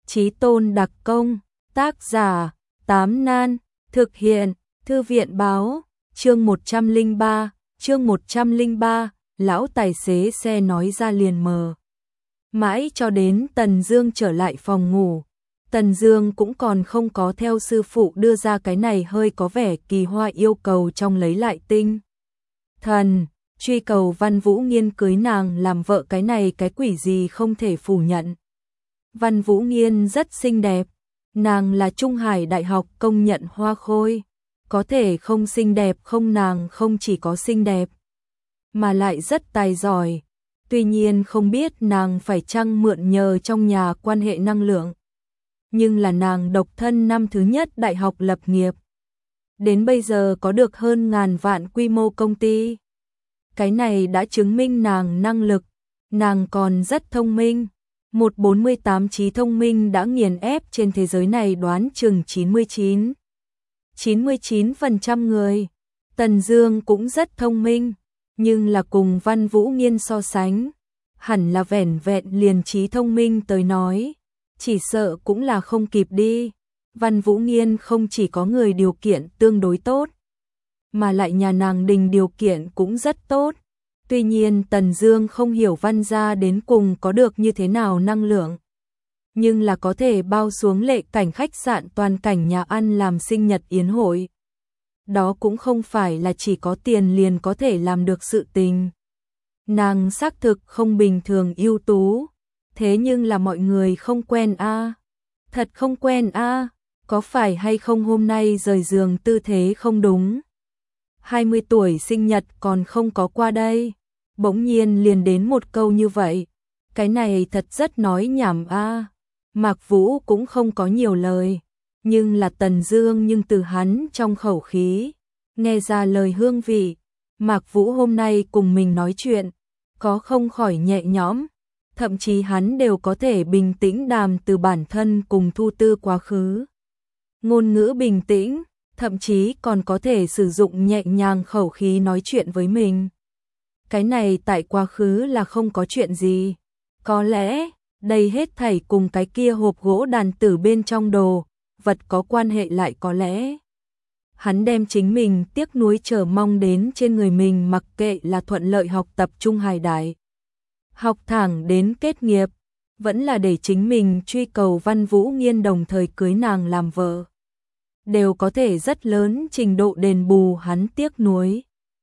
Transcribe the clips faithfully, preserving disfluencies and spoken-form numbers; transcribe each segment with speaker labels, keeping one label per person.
Speaker 1: Chí Tôn đặc công, tác giả, Tám Nan, thực hiện, Thư viện báo, chương một trăm lẻ ba, chương một trăm lẻ ba, lão tài xế xe nói ra liền mờ. Mãi cho đến Tần Dương trở lại phòng ngủ, Tần Dương cũng còn không có theo sư phụ đưa ra cái này hơi có vẻ kỳ hoa yêu cầu trong lấy lại tinh thần, truy cầu Văn Vũ Nghiên cưới nàng làm vợ, cái này cái quỷ gì không thể phủ nhận. Văn Vũ Nghiên rất xinh đẹp, nàng là Trung Hải Đại học công nhận hoa khôi, có thể không xinh đẹp không, nàng không chỉ có xinh đẹp, mà lại rất tài giỏi. Tuy nhiên không biết nàng phải chăng mượn nhờ trong nhà quan hệ năng lượng, nhưng là nàng độc thân năm thứ nhất đại học lập nghiệp, đến bây giờ có được hơn ngàn vạn quy mô công ty. Cái này đã chứng minh nàng năng lực, nàng còn rất thông minh. Một bốn mươi tám trí thông minh đã nghiền ép trên thế giới này đoán chừng chín mươi chín, chín mươi chín phần trăm người. Tần Dương cũng rất thông minh, nhưng là cùng Văn Vũ Nghiên so sánh, hẳn là vẻn vẹn liền trí thông minh tới nói, chỉ sợ cũng là không kịp đi. Văn Vũ Nghiên không chỉ có người điều kiện tương đối tốt, mà lại nhà nàng đình điều kiện cũng rất tốt. Tuy nhiên Tần Dương không hiểu Văn gia đến cùng có được như thế nào năng lượng, nhưng là có thể bao xuống lệ cảnh khách sạn toàn cảnh nhà ăn làm sinh nhật yến hội. Đó cũng không phải là chỉ có tiền liền có thể làm được sự tình. Nàng xác thực không bình thường ưu tú, thế nhưng là mọi người không quen a. À. Thật không quen a, à. Có phải hay không hôm nay rời giường tư thế không đúng. hai mươi tuổi sinh nhật còn không có qua đây, bỗng nhiên liền đến một câu như vậy, cái này thật rất nói nhảm a. À. Mạc Vũ cũng không có nhiều lời, nhưng là Tần Dương nhưng từ hắn trong khẩu khí nghe ra lời hương vị. Mạc Vũ hôm nay cùng mình nói chuyện, có không khỏi nhẹ nhõm, thậm chí hắn đều có thể bình tĩnh đàm từ bản thân cùng Thu Tư quá khứ. Ngôn ngữ bình tĩnh, thậm chí còn có thể sử dụng nhẹ nhàng khẩu khí nói chuyện với mình. Cái này tại quá khứ là không có chuyện gì. Có lẽ, đây hết thảy cùng cái kia hộp gỗ đàn tử bên trong đồ vật có quan hệ, lại có lẽ hắn đem chính mình tiếc nuối chờ mong đến trên người mình, mặc kệ là thuận lợi học tập Trung Hải Đại học thẳng đến kết nghiệp, vẫn là để chính mình truy cầu Văn Vũ Nghiên đồng thời cưới nàng làm vợ, đều có thể rất lớn trình độ đền bù hắn tiếc nuối.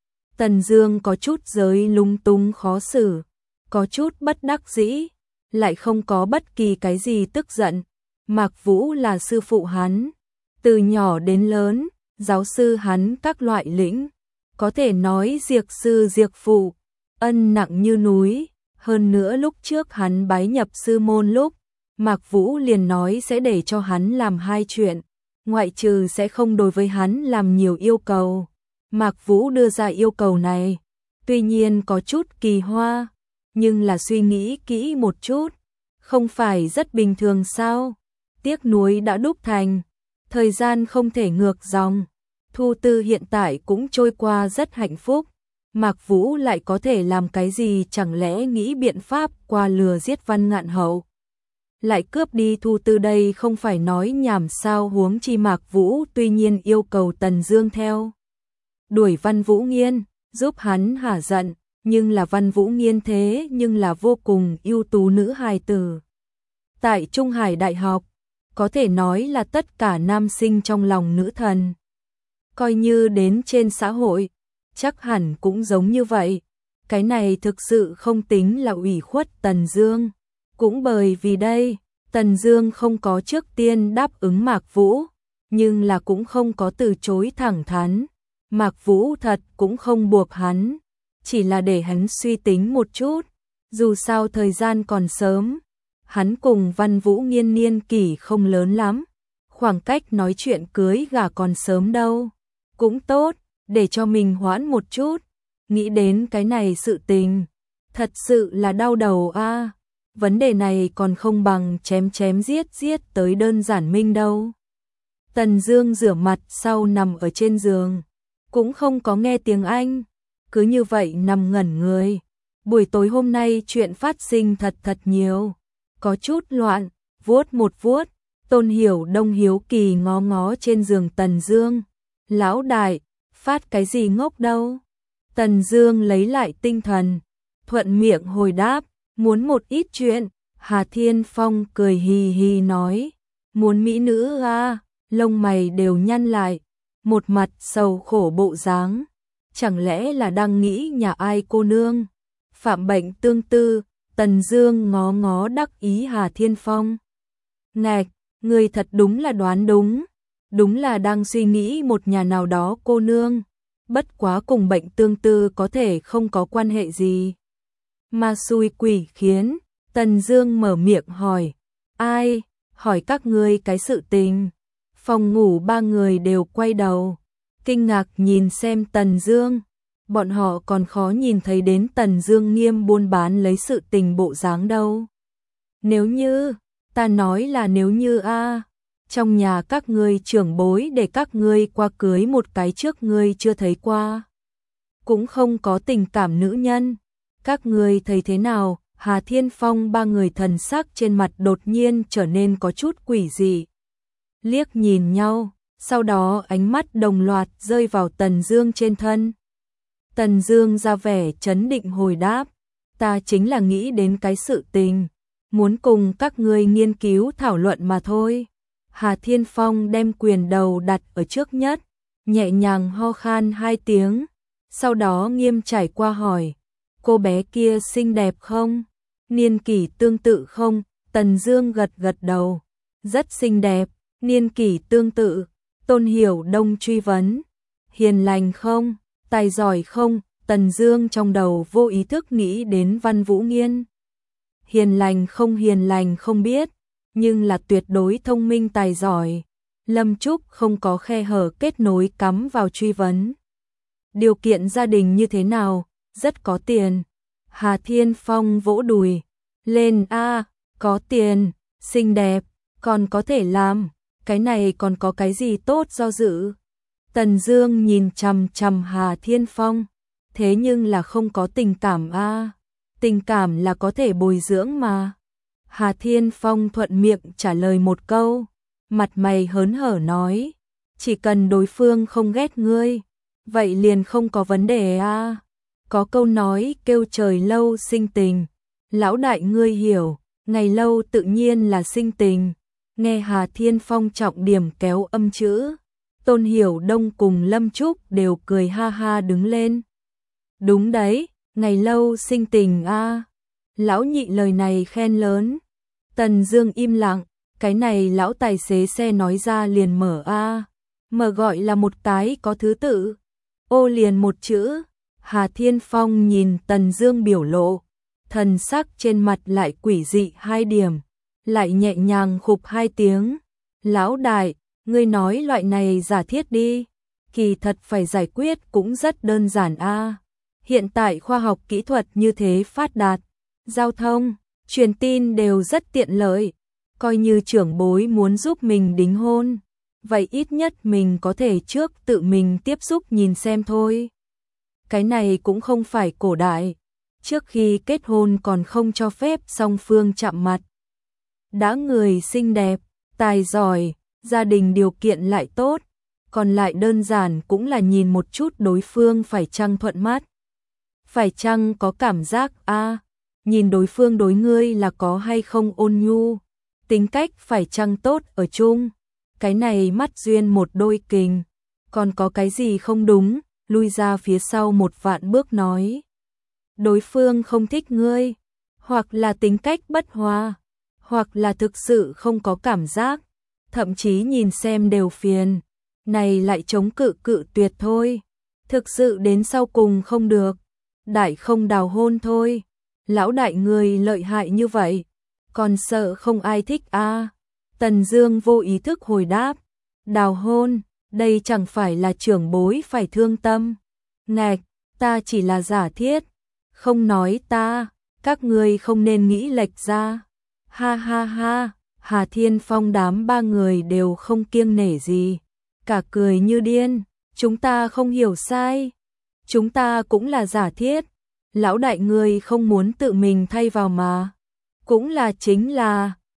Speaker 1: Tần Dương có chút giới lung tung khó xử, có chút bất đắc dĩ, lại không có bất kỳ cái gì tức giận. Mạc Vũ là sư phụ hắn, từ nhỏ đến lớn, giáo sư hắn các loại lĩnh, có thể nói diệt sư diệt phụ, ân nặng như núi. Hơn nữa lúc trước hắn bái nhập sư môn lúc, Mạc Vũ liền nói sẽ để cho hắn làm hai chuyện, ngoại trừ sẽ không đối với hắn làm nhiều yêu cầu. Mạc Vũ đưa ra yêu cầu này, tuy nhiên có chút kỳ hoa, nhưng là suy nghĩ kỹ một chút, không phải rất bình thường sao? Tiếc nuối đã đúc thành, thời gian không thể ngược dòng. Thu Tư hiện tại cũng trôi qua rất hạnh phúc, Mạc Vũ lại có thể làm cái gì? Chẳng lẽ nghĩ biện pháp qua lừa giết Văn Ngạn Hậu, lại cướp đi Thu Tư? Đây không phải nói nhảm sao? Huống chi Mạc Vũ tuy nhiên yêu cầu Tần Dương theo đuổi Văn Vũ Nghiên, giúp hắn hả giận, nhưng là Văn Vũ Nghiên thế nhưng là vô cùng ưu tú nữ hài tử. Tại Trung Hải Đại học, có thể nói là tất cả nam sinh trong lòng nữ thần. Coi như đến trên xã hội, chắc hẳn cũng giống như vậy. Cái này thực sự không tính là ủy khuất Tần Dương. Cũng bởi vì đây, Tần Dương không có trước tiên đáp ứng Mạc Vũ, nhưng là cũng không có từ chối thẳng thắn. Mạc Vũ thật cũng không buộc hắn, chỉ là để hắn suy tính một chút. Dù sao thời gian còn sớm, hắn cùng Văn Vũ Nghiên niên kỷ không lớn lắm, khoảng cách nói chuyện cưới gả còn sớm đâu. Cũng tốt, để cho mình hoãn một chút. Nghĩ đến cái này sự tình, thật sự là đau đầu a. À. Vấn đề này còn không bằng chém chém giết giết tới đơn giản minh đâu. Tần Dương rửa mặt sau nằm ở trên giường, cũng không có nghe tiếng Anh, cứ như vậy nằm ngẩn người. Buổi tối hôm nay chuyện phát sinh thật thật nhiều, có chút loạn, vuốt một vuốt. Tôn Hiểu Đông hiếu kỳ ngó ngó trên giường Tần Dương. Lão đại, phát cái gì ngốc đâu? Tần Dương lấy lại tinh thần, thuận miệng hồi đáp, muốn một ít chuyện. Hà Thiên Phong cười hì hì nói, muốn mỹ nữ à, lông mày đều nhăn lại, một mặt sầu khổ bộ dáng. Chẳng lẽ là đang nghĩ nhà ai cô nương? Phạm bệnh tương tư. Tần Dương ngó ngó đắc ý Hà Thiên Phong. Ngạch, người thật đúng là đoán đúng. Đúng là đang suy nghĩ một nhà nào đó cô nương. Bất quá cùng bệnh tương tư có thể không có quan hệ gì. Mà xui quỷ khiến. Tần Dương mở miệng hỏi. Ai? Hỏi các ngươi cái sự tình. Phòng ngủ ba người đều quay đầu, kinh ngạc nhìn xem Tần Dương. Bọn họ còn khó nhìn thấy đến Tần Dương nghiêm buôn bán lấy sự tình bộ dáng đâu. Nếu như, ta nói là nếu như a, trong nhà các ngươi trưởng bối để các ngươi qua cưới một cái trước ngươi chưa thấy qua, cũng không có tình cảm nữ nhân, các ngươi thấy thế nào? Hà Thiên Phong ba người thần sắc trên mặt đột nhiên trở nên có chút quỷ dị. Liếc nhìn nhau, sau đó ánh mắt đồng loạt rơi vào Tần Dương trên thân. Tần Dương ra vẻ trấn định hồi đáp, ta chính là nghĩ đến cái sự tình, muốn cùng các ngươi nghiên cứu thảo luận mà thôi. Hà Thiên Phong đem quyền đầu đặt ở trước nhất, nhẹ nhàng ho khan hai tiếng, sau đó nghiêm trải qua hỏi, cô bé kia xinh đẹp không? Niên kỷ tương tự không? Tần Dương gật gật đầu, rất xinh đẹp. Niên kỷ tương tự. Tôn Hiểu Đông truy vấn, hiền lành không? Tài giỏi không? Tần Dương trong đầu vô ý thức nghĩ đến Văn Vũ Nghiên. Hiền lành không hiền lành không biết, nhưng là tuyệt đối thông minh tài giỏi. Lâm Trúc không có khe hở kết nối cắm vào truy vấn. Điều kiện gia đình như thế nào? Rất có tiền. Hà Thiên Phong vỗ đùi lên, a, có tiền, xinh đẹp, còn có thể làm, cái này còn có cái gì tốt do dự. Tần Dương nhìn chằm chằm Hà Thiên Phong, thế nhưng là không có tình cảm a, tình cảm là có thể bồi dưỡng mà. Hà Thiên Phong thuận miệng trả lời một câu, mặt mày hớn hở nói, chỉ cần đối phương không ghét ngươi, vậy liền không có vấn đề a. Có câu nói kêu trời lâu sinh tình, lão đại ngươi hiểu, ngày lâu tự nhiên là sinh tình. Nghe Hà Thiên Phong trọng điểm kéo âm chữ, Tôn Hiểu Đông cùng Lâm Trúc đều cười ha ha đứng lên. Đúng đấy, ngày lâu sinh tình a. Lão nhị lời này khen lớn. Tần Dương im lặng, cái này lão tài xế xe nói ra liền mở a. Mở gọi là một cái có thứ tự, ô liền một chữ. Hà Thiên Phong nhìn Tần Dương biểu lộ, thần sắc trên mặt lại quỷ dị hai điểm, lại nhẹ nhàng khục hai tiếng. Lão đại, ngươi nói loại này giả thiết đi, kỳ thật phải giải quyết cũng rất đơn giản a. Hiện tại khoa học kỹ thuật như thế phát đạt, giao thông, truyền tin đều rất tiện lợi, coi như trưởng bối muốn giúp mình đính hôn, vậy ít nhất mình có thể trước tự mình tiếp xúc nhìn xem thôi. Cái này cũng không phải cổ đại, trước khi kết hôn còn không cho phép song phương chạm mặt. Đã người xinh đẹp, tài giỏi, gia đình điều kiện lại tốt, còn lại đơn giản cũng là nhìn một chút đối phương phải chăng thuận mắt, phải chăng có cảm giác a, nhìn đối phương đối ngươi là có hay không ôn nhu, tính cách phải chăng tốt ở chung. Cái này mắt duyên một đôi kình, còn có cái gì không đúng, lui ra phía sau một vạn bước nói. Đối phương không thích ngươi, hoặc là tính cách bất hòa, hoặc là thực sự không có cảm giác, thậm chí nhìn xem đều phiền, này lại chống cự cự tuyệt thôi. Thực sự đến sau cùng không được, đại không đào hôn thôi. Lão đại người lợi hại như vậy, còn sợ không ai thích a? À? Tần Dương vô ý thức hồi đáp, đào hôn, đây chẳng phải là trưởng bối phải thương tâm. Ngạch, ta chỉ là giả thiết, không nói ta, các ngươi không nên nghĩ lệch ra. Ha ha ha, Hà Thiên Phong đám ba người đều không kiêng nể gì, cả cười như điên, chúng ta không hiểu sai, chúng ta cũng là giả thiết, lão đại ngươi không muốn tự mình thay vào mà, cũng là chính là,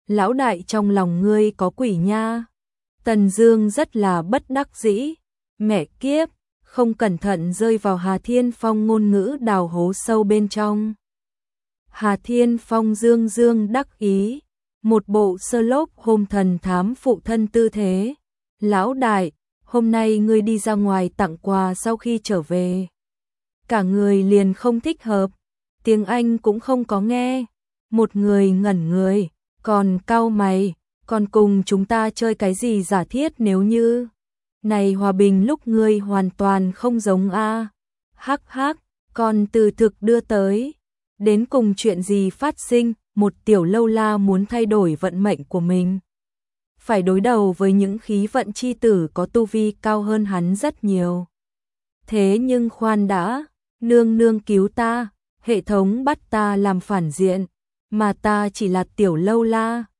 Speaker 1: lão đại trong lòng ngươi có quỷ nha. Tần Dương rất là bất đắc dĩ, mẹ kiếp, không cẩn thận rơi vào Hà Thiên Phong ngôn ngữ đào hố sâu bên trong. Hà Thiên Phong dương dương đắc ý, một bộ Sherlock Holmes thần thám phụ thân tư thế. Lão đại, hôm nay ngươi đi ra ngoài tặng quà sau khi trở về. Cả người liền không thích hợp, tiếng Anh cũng không có nghe. Một người ngẩn người, còn cau mày, còn cùng chúng ta chơi cái gì giả thiết nếu như. Này hòa bình lúc ngươi hoàn toàn không giống a. Hắc hắc, còn từ thực đưa tới. Đến cùng chuyện gì phát sinh, một tiểu lâu la muốn thay đổi vận mệnh của mình. Phải đối đầu với những khí vận chi tử có tu vi cao hơn hắn rất nhiều. Thế nhưng khoan đã, nương nương cứu ta, hệ thống bắt ta làm phản diện, mà ta chỉ là tiểu lâu la.